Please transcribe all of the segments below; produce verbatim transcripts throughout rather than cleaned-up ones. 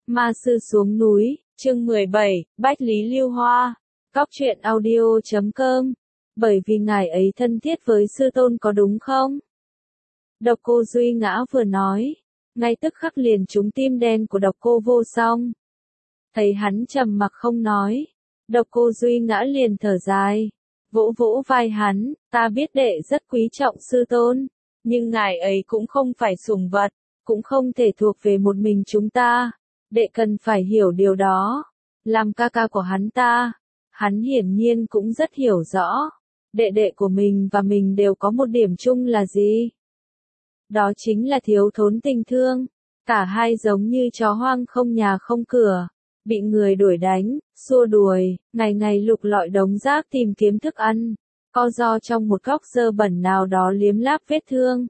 Ma sư xuống núi, chương mười bảy, Bách Lý Lưu Hoa. Cóc truyện audio chấm com. Bởi vì ngài ấy thân thiết với sư tôn có đúng không? Độc Cô Duy Ngã vừa nói, ngay tức khắc liền trúng tim đen của Độc Cô Vô Song. Thấy hắn trầm mặc không nói, Độc Cô Duy Ngã liền thở dài, vỗ vỗ vai hắn, ta biết đệ rất quý trọng sư tôn, nhưng ngài ấy cũng không phải sủng vật, cũng không thể thuộc về một mình chúng ta. Đệ cần phải hiểu điều đó. Làm ca ca của hắn ta, hắn hiển nhiên cũng rất hiểu rõ. Đệ đệ của mình và mình đều có một điểm chung là gì? Đó chính là thiếu thốn tình thương. Cả hai giống như chó hoang không nhà không cửa, bị người đuổi đánh, xua đuổi, ngày ngày lục lọi đống rác tìm kiếm thức ăn, co ro trong một góc dơ bẩn nào đó liếm láp vết thương.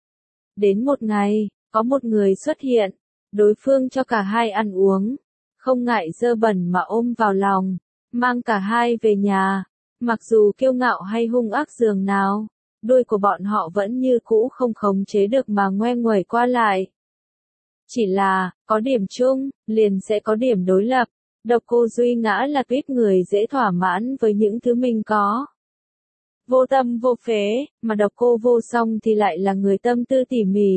Đến một ngày, có một người xuất hiện, đối phương cho cả hai ăn uống, không ngại dơ bẩn mà ôm vào lòng, mang cả hai về nhà, mặc dù kiêu ngạo hay hung ác dường nào, đuôi của bọn họ vẫn như cũ không khống chế được mà ngoe nguẩy qua lại. Chỉ là, có điểm chung, liền sẽ có điểm đối lập. Độc Cô Duy Ngã là tuýp người dễ thỏa mãn với những thứ mình có. Vô tâm vô phế, mà Độc Cô Vô Song thì lại là người tâm tư tỉ mỉ.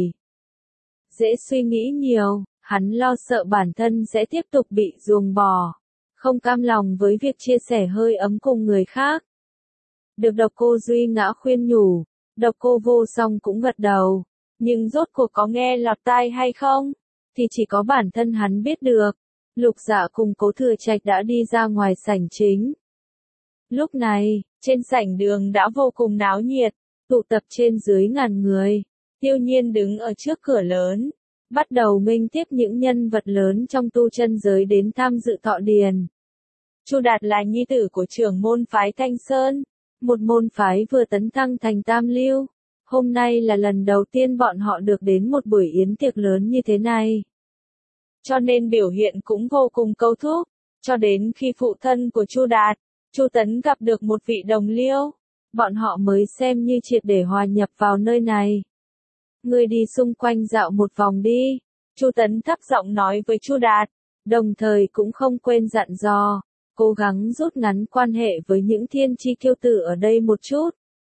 Dễ suy nghĩ nhiều, hắn lo sợ bản thân sẽ tiếp tục bị ruồng bỏ. Không cam lòng với việc chia sẻ hơi ấm cùng người khác. Được Độc Cô Duy Ngã khuyên nhủ, Độc Cô Vô Song cũng gật đầu. Nhưng rốt cuộc có nghe lọt tai hay không? Thì chỉ có bản thân hắn biết được. Lục Dạ cùng Cố Thừa Trạch đã đi ra ngoài sảnh chính. Lúc này, trên sảnh đường đã vô cùng náo nhiệt, tụ tập trên dưới ngàn người. Tiêu Nhiên đứng ở trước cửa lớn, bắt đầu nghênh tiếp những nhân vật lớn trong tu chân giới đến tham dự thọ điền. Chu Đạt là nhi tử của trưởng môn phái Thanh Sơn, một môn phái vừa tấn thăng thành tam lưu. Hôm nay là lần đầu tiên bọn họ được đến một buổi yến tiệc lớn như thế này. Cho nên biểu hiện cũng vô cùng câu thúc, cho đến khi phụ thân của Chu Đạt, Chu Tấn gặp được một vị đồng liêu, bọn họ mới xem như triệt để hòa nhập vào nơi này. Ngươi đi xung quanh dạo một vòng đi, Chu Tấn thấp giọng nói với Chu Đạt, đồng thời cũng không quên dặn dò, cố gắng rút ngắn quan hệ với những thiên chi kiêu tử ở đây một chút.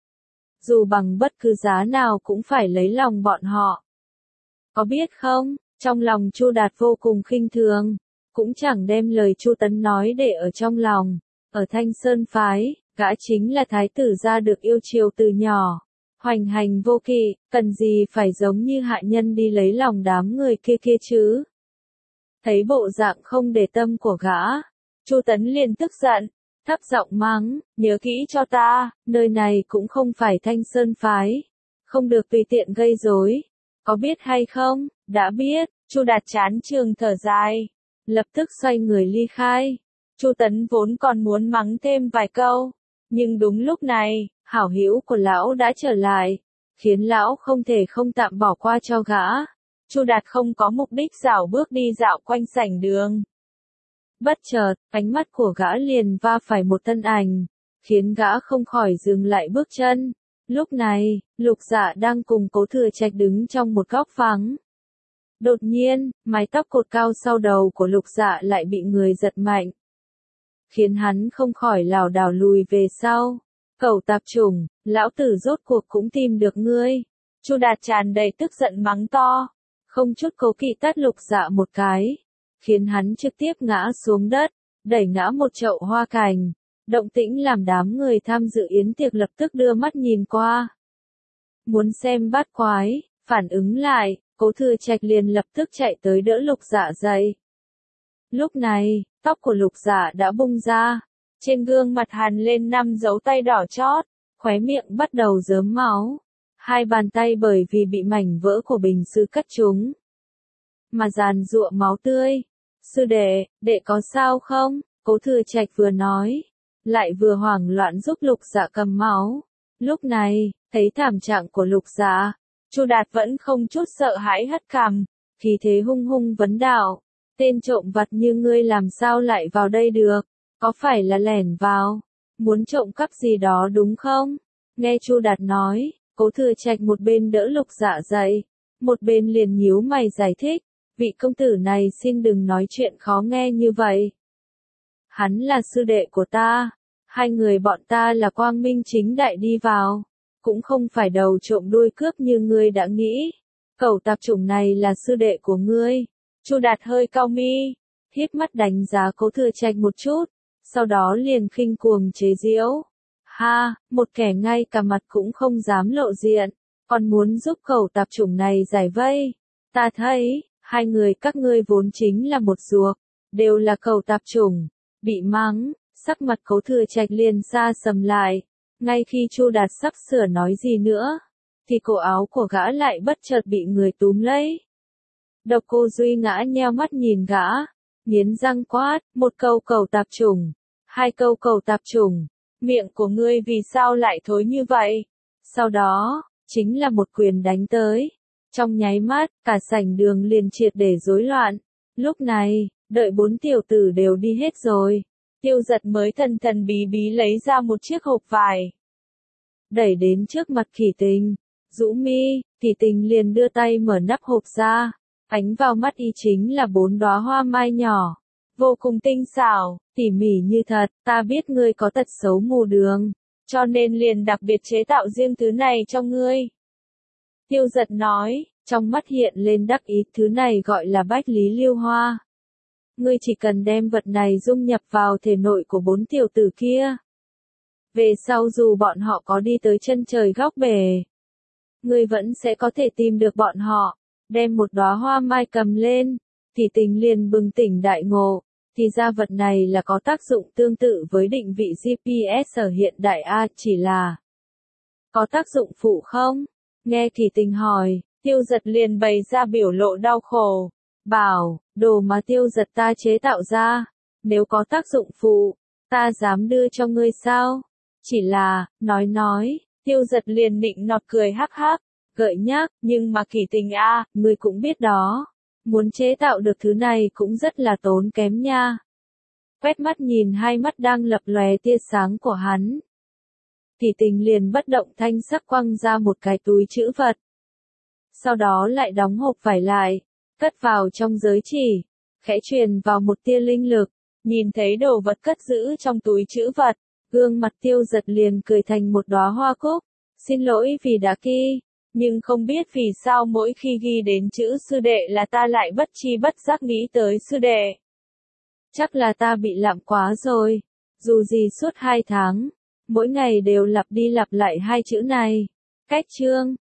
Dù bằng bất cứ giá nào cũng phải lấy lòng bọn họ. Có biết không, trong lòng Chu Đạt vô cùng khinh thường, cũng chẳng đem lời Chu Tấn nói để ở trong lòng. Ở Thanh Sơn phái, gã chính là thái tử gia được yêu chiều từ nhỏ. Hoành hành vô kỵ, cần gì phải giống như hạ nhân đi lấy lòng đám người kia kia chứ. Thấy bộ dạng không để tâm của gã, Chu Tấn liền tức giận, thấp giọng mắng, nhớ kỹ cho ta, nơi này cũng không phải Thanh Sơn phái, không được tùy tiện gây rối, có biết hay không? Đã biết, Chu Đạt chán trường thở dài, lập tức xoay người ly khai. Chu Tấn vốn còn muốn mắng thêm vài câu, nhưng đúng lúc này, hảo hữu của lão đã trở lại, khiến lão không thể không tạm bỏ qua cho gã. Chu Đạt không có mục đích dạo bước đi dạo quanh sảnh đường. Bất chợt, ánh mắt của gã liền va phải một thân ảnh, khiến gã không khỏi dừng lại bước chân. Lúc này, Lục Dạ đang cùng Cố Thừa Trạch đứng trong một góc vắng. Đột nhiên, mái tóc cột cao sau đầu của Lục Dạ lại bị người giật mạnh, khiến hắn không khỏi lảo đảo lùi về sau. Cẩu tạp chủng, lão tử rốt cuộc cũng tìm được ngươi. Chu Đạt tràn đầy tức giận mắng to, không chút cố kỵ tát Lục Dạ một cái, khiến hắn trực tiếp ngã xuống đất, đẩy ngã một chậu hoa cành. Động tĩnh làm đám người tham dự yến tiệc lập tức đưa mắt nhìn qua. Muốn xem bát quái, phản ứng lại, Cố Thừa Trạch liền lập tức chạy tới đỡ Lục Dạ dậy. Lúc này, tóc của Lục Dạ đã bung ra, trên gương mặt hằn lên năm dấu tay đỏ chót, khóe miệng bắt đầu rớm máu, hai bàn tay bởi vì bị mảnh vỡ của bình sứ cắt trúng mà giàn giụa máu tươi. Sư đệ, đệ có sao không? Cố Thừa Trạch vừa nói, lại vừa hoảng loạn giúp Lục Dạ cầm máu. Lúc này, thấy thảm trạng của Lục Dạ, Chu Đạt vẫn không chút sợ hãi hất cằm, khí thế hung hung vấn đạo, tên trộm vặt như ngươi làm sao lại vào đây được, có phải là lẻn vào, muốn trộm cắp gì đó đúng không? Nghe Chu Đạt nói, Cố Thừa Trạch một bên đỡ Lục Dạ dậy, một bên liền nhíu mày giải thích, vị công tử này xin đừng nói chuyện khó nghe như vậy. Hắn là sư đệ của ta, hai người bọn ta là quang minh chính đại đi vào, cũng không phải đầu trộm đuôi cướp như ngươi đã nghĩ. Cẩu tạp chủng này là sư đệ của ngươi. Chu Đạt hơi cau mi, híp mắt đánh giá Cố Thừa Trạch một chút, sau đó liền khinh cuồng chế giễu. Ha, một kẻ ngay cả mặt cũng không dám lộ diện, còn muốn giúp cẩu tạp chủng này giải vây. Ta thấy, hai người các ngươi vốn chính là một ruột, đều là cẩu tạp chủng. Bị mắng, sắc mặt Cố Thừa Trạch liền xa sầm lại, ngay khi Chu Đạt sắp sửa nói gì nữa, thì cổ áo của gã lại bất chợt bị người túm lấy. Độc Cô Duy ngã nheo mắt nhìn gã, nghiến răng quát, một câu cẩu tạp chủng, hai câu cẩu tạp chủng, miệng của ngươi vì sao lại thối như vậy? Sau đó, chính là một quyền đánh tới. Trong nháy mắt, cả sảnh đường liền triệt để rối loạn. Lúc này, đợi bốn tiểu tử đều đi hết rồi, Tiêu Giật mới thần thần bí bí lấy ra một chiếc hộp vải, đẩy đến trước mặt Kỷ Tình. Rũ mi, Kỷ Tình liền đưa tay mở nắp hộp ra, ánh vào mắt y chính là bốn đóa hoa mai nhỏ, vô cùng tinh xảo, tỉ mỉ như thật. Ta biết ngươi có tật xấu mù đường, cho nên liền đặc biệt chế tạo riêng thứ này cho ngươi. Tiêu Giật nói, trong mắt hiện lên đắc ý, thứ này gọi là bách lý lưu hoa. Ngươi chỉ cần đem vật này dung nhập vào thể nội của bốn tiểu tử kia. Về sau dù bọn họ có đi tới chân trời góc bể, ngươi vẫn sẽ có thể tìm được bọn họ. Đem một đóa hoa mai cầm lên, Kỷ Tình liền bừng tỉnh đại ngộ, thì ra vật này là có tác dụng tương tự với định vị giê pê ét ở hiện đại a, chỉ là có tác dụng phụ không? Nghe Kỷ Tình hỏi, Tiêu Giật liền bày ra biểu lộ đau khổ, bảo, đồ mà Tiêu Giật ta chế tạo ra, nếu có tác dụng phụ, ta dám đưa cho ngươi sao? Chỉ là, nói nói, Tiêu Giật liền nịnh nọt cười hắc hắc, gợi nhắc, nhưng mà Kỷ Tình a, ngươi cũng biết đó, muốn chế tạo được thứ này cũng rất là tốn kém nha. Quét mắt nhìn hai mắt đang lập lòe tia sáng của hắn, Kỷ Tình liền bất động thanh sắc quăng ra một cái túi trữ vật. Sau đó lại đóng hộp vải lại, cất vào trong giới chỉ, khẽ truyền vào một tia linh lực, nhìn thấy đồ vật cất giữ trong túi trữ vật, gương mặt Tiêu Giật liền cười thành một đóa hoa cúc. Xin lỗi vì đã kỳ, nhưng không biết vì sao mỗi khi ghi đến chữ sư đệ là ta lại bất chi bất giác nghĩ tới sư đệ. Chắc là ta bị lạm quá rồi, dù gì suốt hai tháng, mỗi ngày đều lặp đi lặp lại hai chữ này. Cách chương